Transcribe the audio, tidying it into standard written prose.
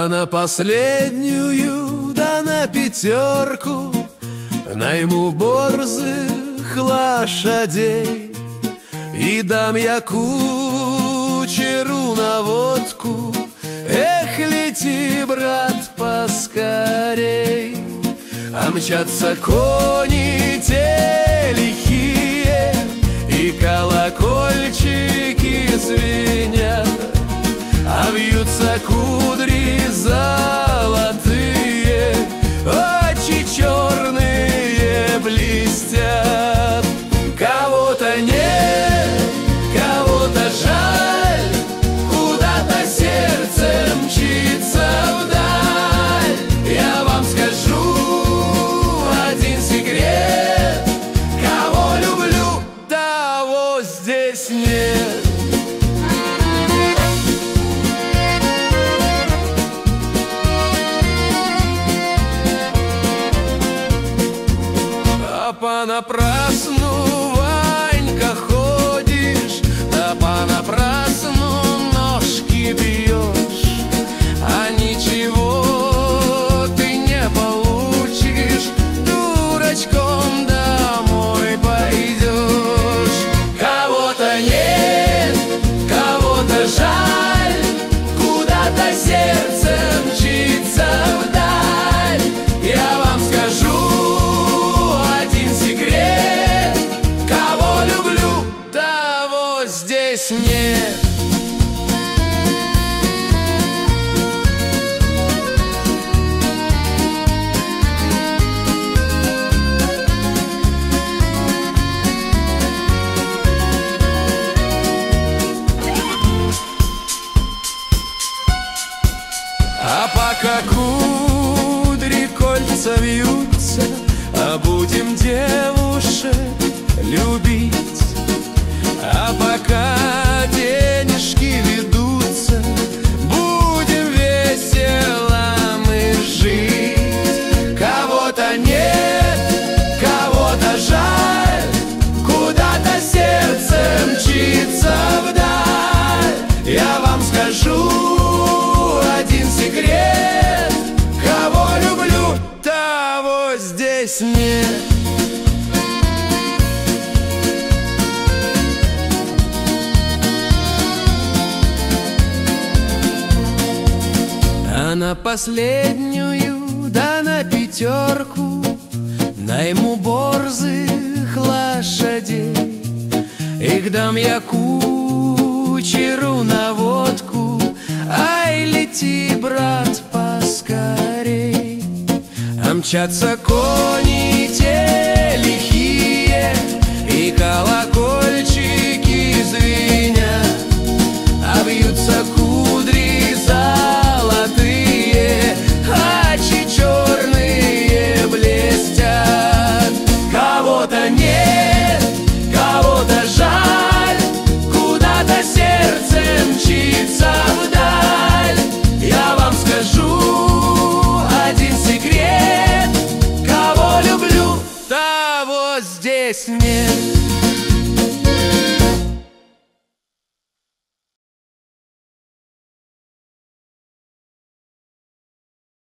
А на последнюю, да на пятерку найму борзых лошадей и дам я кучеру на водку. Эх, лети, брат, поскорей. А мчатся кони те лихие, и колокольчики звенят, а вьются кудри золотые, очи черные блестят. Кого-то нет, кого-то жаль, куда-то сердце мчится вдаль. Я вам скажу один секрет: кого люблю, того здесь нет. А понапрасну, Ванька, ходишь, да понапрасну ножки бьешь, а ничего ты не получишь, дурачком домой пойдешь. Кого-то нет, кого-то жаль, куда-то сердце мчится вдаль. Я вам скажу один секрет: кого люблю, того здесь нет. А пока кудри кольца вьются, а будем девушек любить. А пока денежки ведутся, будем весело мы жить. Кого-то нет, кого-то жаль, куда-то сердце мчится вдаль. Я вам скажу один секрет: кого люблю, того здесь нет. А на последнюю, да на пятерку найму борзых лошадей, их дам я кучеру на водку. Ай, лети, брат, поскорей. А мчатся кони те лихие, и колокольчики звенят, а вьются кудри золотые, очи черные блестят. Кого-то нет, кого-то жаль, куда-то сердце мчится